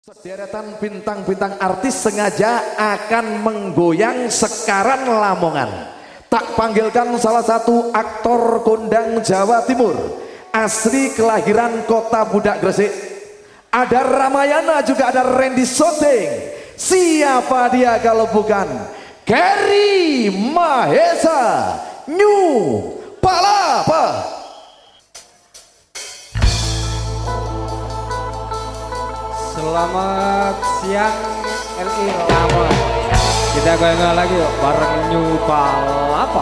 Sederetan bintang-bintang artis sengaja akan menggoyang Sekaran Lamongan. Tak panggilkan salah satu aktor kondang Jawa Timur, asli kelahiran kota Budak Gresik. Ada Ramayana, juga ada Randy Soteng. Siapa dia kalau bukan Gary Mahesa New Palapa. Selamat siang LI Lamongan. Kita goyang lagi yuk bareng New Palapa.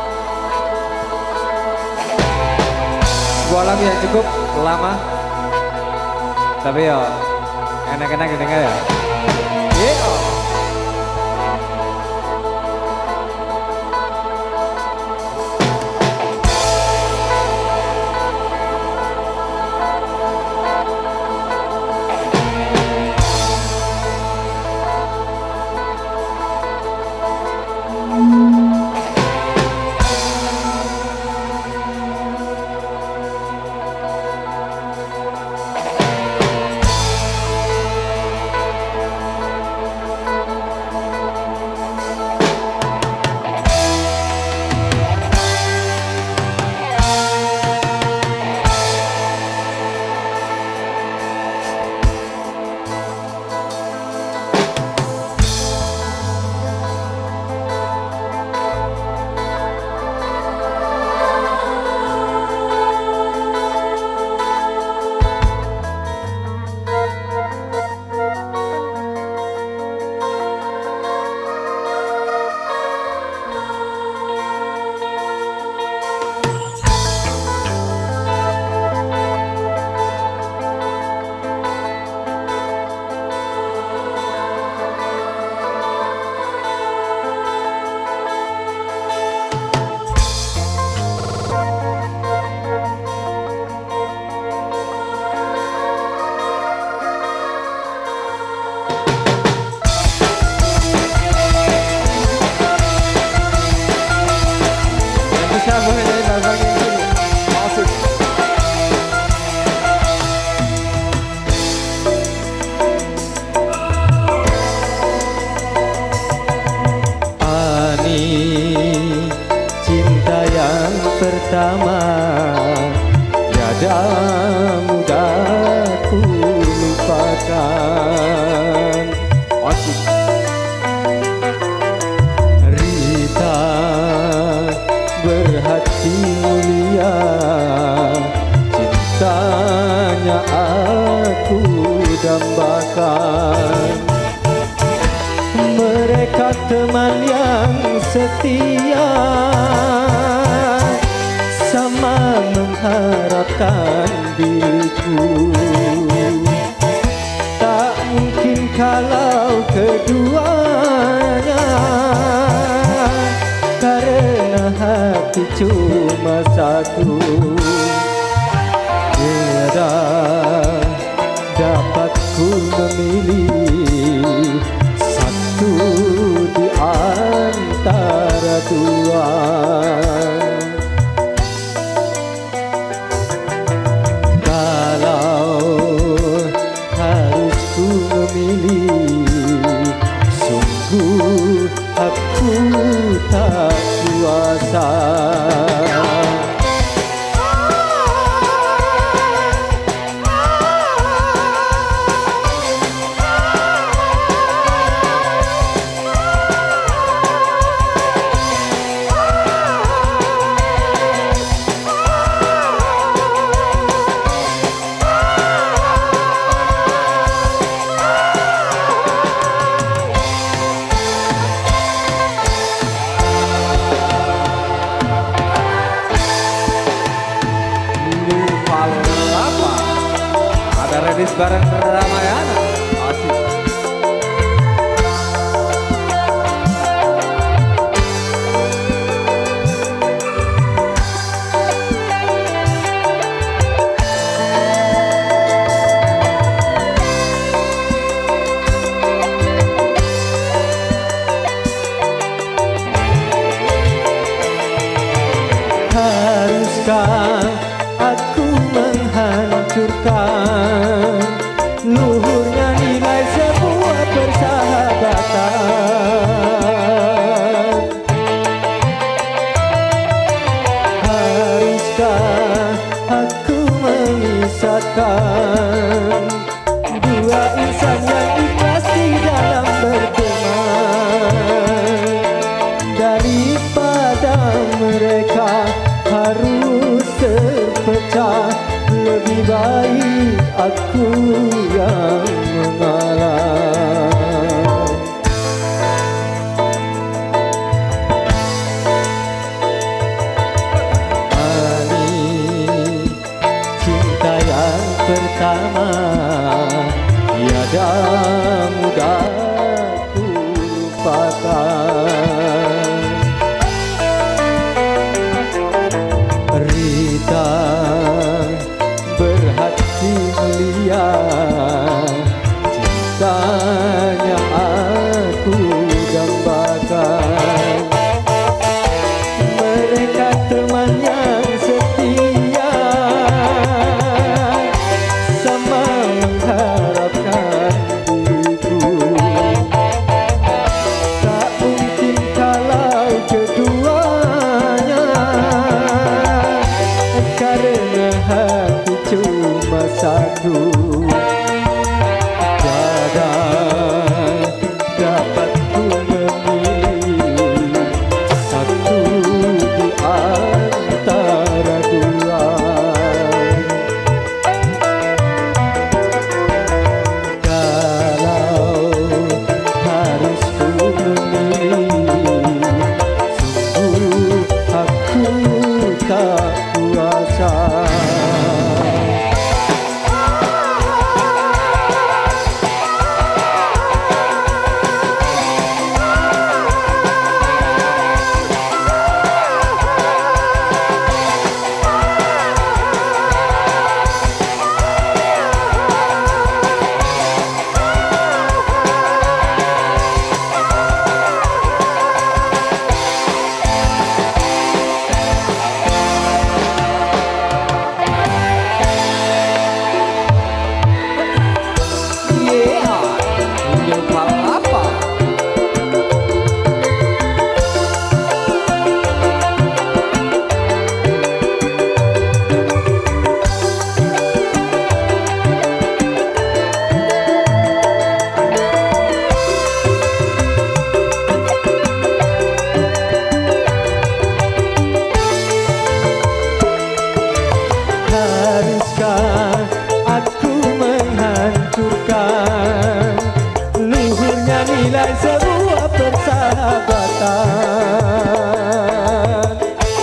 Sebuah lagu yang cukup lama, tapi yo enak-enak didengar ya. Yeah. Cinta yang pertama tiada mudah ku lupakan. Rita berhati mulia, cintanya aku dambakan. Mereka teman yang setia, sama mengharapkan diriku. Tak mungkin kalau keduanya, karena hati cuma satu. Tiada dapat ku memilih satu di antara dua. Kalau harus ku memilih, sungguh aku tak kuasa. Ada Redis bareng Ramayana. Asik. Haruskah aku menghancurkan baik aku yang mengalah. Ani cinta yang pertama tiada mudah ku lupakan. Rita berhati mulia, cintanya aku dambakan. Mereka teman yang setia, sama mengharapkan diriku. Tak mungkin kalau keduanya, karena hati cuma satu. Tiada dapat ku memilih satu di antara dua. Kalau harus ku memilih, sungguh aku tak kuasa. Haruskah aku menghancurkan luhurnya nilai sebuah persahabatan?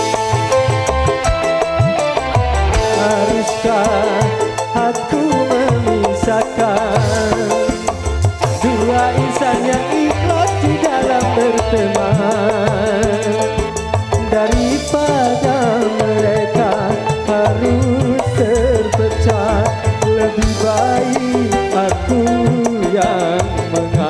Haruskah aku memisahkan dua insan yang ikhlas di dalam berteman? Daripada mereka harus terpecah, lebih baik aku yang mengalah.